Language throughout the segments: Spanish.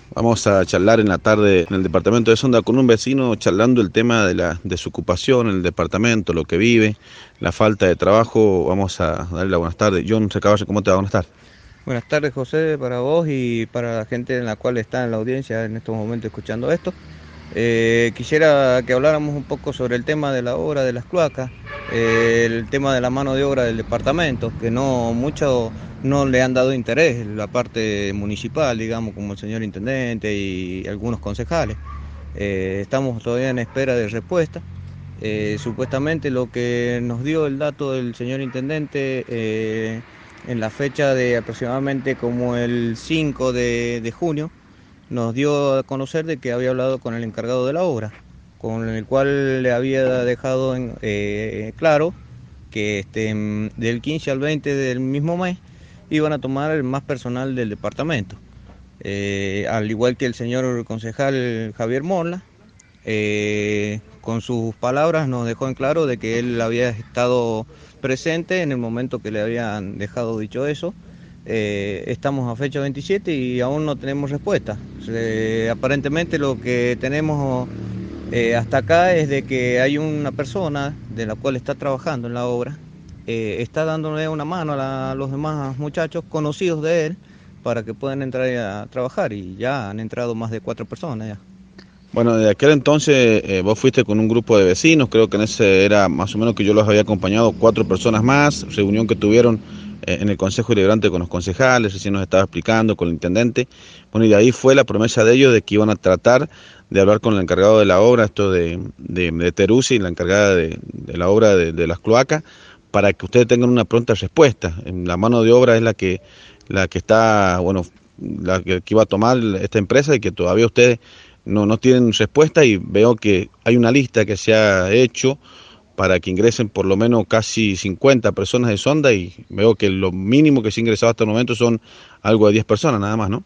Vamos a charlar en la tarde en el departamento de Sonda con un vecino, charlando el tema de la desocupación en el departamento, lo que vive, la falta de trabajo. Vamos a darle la buenas tardes. John Recabarre, ¿cómo te va? Buenas tardes. Buenas tardes, José, para vos y para la gente en la cual está en la audiencia en estos momentos escuchando esto. Quisiera que habláramos un poco sobre el tema de la obra de las cloacas, el tema de la mano de obra del departamento, que no mucho no le han dado interés, la parte municipal, digamos, como el señor intendente y algunos concejales. Estamos todavía en espera de respuesta. Supuestamente lo que nos dio el dato del señor intendente en la fecha de aproximadamente como el 5 de junio, nos dio a conocer de que había hablado con el encargado de la obra, con el cual le había dejado claro que del 15 al 20 del mismo mes iban a tomar más personal del departamento. Al igual que el señor concejal Javier Morla, con sus palabras nos dejó en claro de que él había estado presente en el momento que le habían dejado dicho eso. Estamos a fecha 27 y aún no tenemos respuesta. Aparentemente lo que tenemos hasta acá es de que hay una persona de la cual está trabajando en la obra, está dándole una mano a los demás muchachos conocidos de él para que puedan entrar a trabajar y ya han entrado más de 4 personas ya. Bueno, de aquel entonces vos fuiste con un grupo de vecinos, creo que en ese era más o menos que yo los había acompañado, 4 personas más, reunión que tuvieron en el Consejo Deliberante con los concejales, recién nos estaba explicando, con el intendente. Bueno, y de ahí fue la promesa de ellos de que iban a tratar de hablar con el encargado de la obra, esto de Teruzzi, la encargada de la obra de las cloacas, para que ustedes tengan una pronta respuesta. La mano de obra es la que está, bueno, que iba a tomar esta empresa y que todavía ustedes no tienen respuesta, y veo que hay una lista que se ha hecho para que ingresen por lo menos casi 50 personas de Sonda, y veo que lo mínimo que se ha ingresado hasta el momento son algo de 10 personas nada más, ¿no?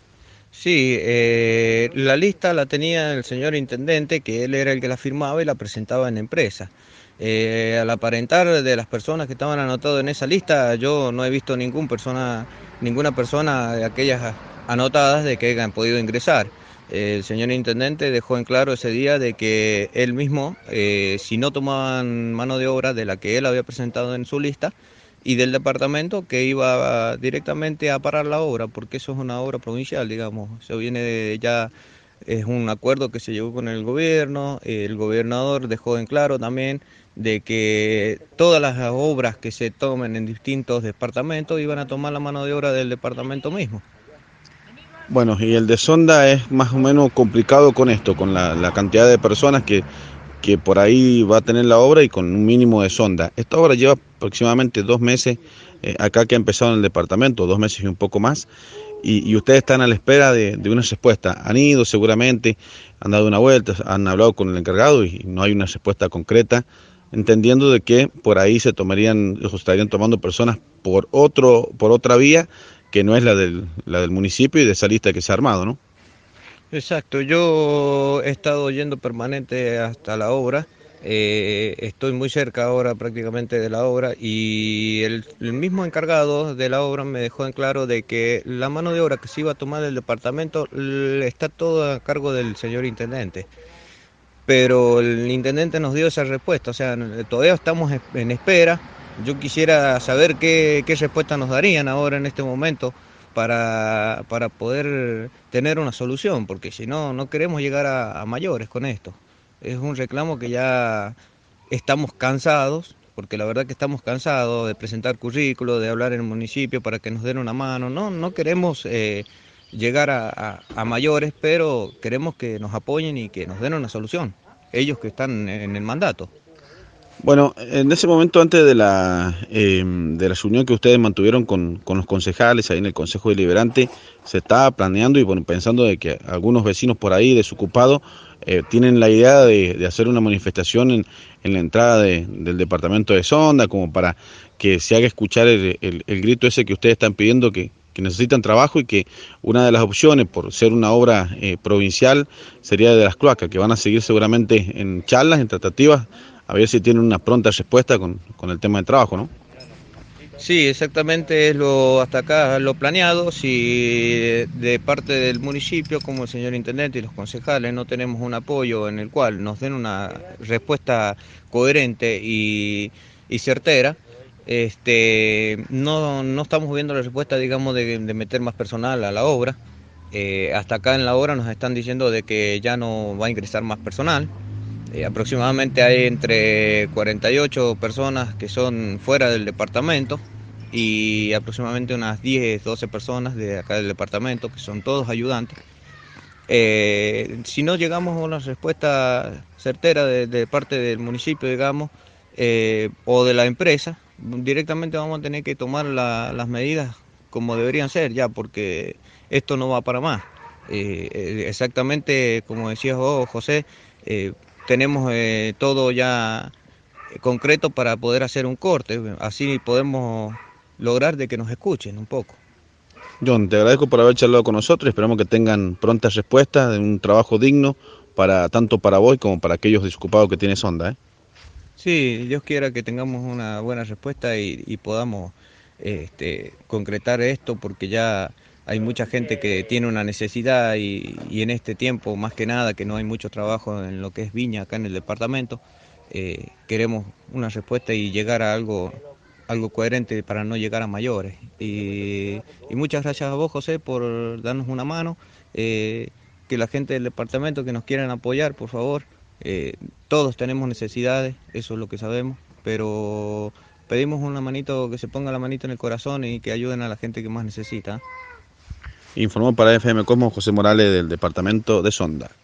Sí, la lista la tenía el señor intendente, que él era el que la firmaba y la presentaba en la empresa. Al aparentar de las personas que estaban anotadas en esa lista, yo no he visto ninguna persona de aquellas anotadas de que hayan podido ingresar. El señor intendente dejó en claro ese día de que él mismo, si no tomaban mano de obra de la que él había presentado en su lista, y del departamento que iba directamente a parar la obra, porque eso es una obra provincial, digamos, eso viene de ya, es un acuerdo que se llevó con el gobierno, el gobernador dejó en claro también de que todas las obras que se tomen en distintos departamentos iban a tomar la mano de obra del departamento mismo. Bueno, y el de Sonda es más o menos complicado con esto, con la cantidad de personas que por ahí va a tener la obra y con un mínimo de sonda. Esta obra lleva aproximadamente 2 meses acá que ha empezado en el departamento, 2 meses y un poco más, y ustedes están a la espera de una respuesta. Han ido seguramente, han dado una vuelta, han hablado con el encargado y no hay una respuesta concreta, entendiendo de que por ahí se estarían tomando personas por otra vía que no es la del municipio y de esa lista que se ha armado, ¿no? Exacto, yo he estado yendo permanente hasta la obra, estoy muy cerca ahora prácticamente de la obra y el mismo encargado de la obra me dejó en claro de que la mano de obra que se iba a tomar del departamento está todo a cargo del señor intendente, pero el intendente nos dio esa respuesta, o sea, todavía estamos en espera. Yo quisiera saber qué respuesta nos darían ahora en este momento para poder tener una solución, porque si no, no queremos llegar a mayores con esto. Es un reclamo que ya estamos cansados, porque la verdad que estamos cansados de presentar currículos, de hablar en el municipio para que nos den una mano. No queremos llegar a mayores, pero queremos que nos apoyen y que nos den una solución, ellos que están en el mandato. Bueno, en ese momento, antes de la reunión que ustedes mantuvieron con los concejales ahí en el Consejo Deliberante, se estaba planeando y bueno, pensando de que algunos vecinos por ahí desocupados tienen la idea de hacer una manifestación en la entrada del departamento de Sonda, como para que se haga escuchar el grito ese que ustedes están pidiendo, que necesitan trabajo, y que una de las opciones, por ser una obra provincial, sería de las cloacas, que van a seguir seguramente en charlas, en tratativas, a ver si tienen una pronta respuesta con el tema del trabajo, ¿no? Sí, exactamente es lo hasta acá lo planeado. Si de parte del municipio, como el señor intendente y los concejales, no tenemos un apoyo en el cual nos den una respuesta coherente y certera, no estamos viendo la respuesta, digamos, de meter más personal a la obra. Hasta acá en la obra nos están diciendo de que ya no va a ingresar más personal. Aproximadamente hay entre 48 personas que son fuera del departamento y aproximadamente unas 10, 12 personas de acá del departamento, que son todos ayudantes. Si no llegamos a una respuesta certera de parte del municipio, digamos, o de la empresa, directamente vamos a tener que tomar las medidas como deberían ser ya, porque esto no va para más. Exactamente como decías vos, José, eh, tenemos todo ya concreto para poder hacer un corte, así podemos lograr de que nos escuchen un poco. John, te agradezco por haber charlado con nosotros y esperamos que tengan prontas respuestas de un trabajo digno para tanto para vos como para aquellos desocupados que tiene Sonda, ¿eh? Sí, Dios quiera que tengamos una buena respuesta y podamos concretar esto, porque ya hay mucha gente que tiene una necesidad y en este tiempo, más que nada, que no hay mucho trabajo en lo que es viña acá en el departamento, queremos una respuesta y llegar a algo coherente para no llegar a mayores. Y muchas gracias a vos, José, por darnos una mano. Que la gente del departamento que nos quieran apoyar, por favor. Todos tenemos necesidades, eso es lo que sabemos, pero pedimos una manito, que se ponga la manito en el corazón y que ayuden a la gente que más necesita. Informó para FM Cosmos José Morales del departamento de Sonda.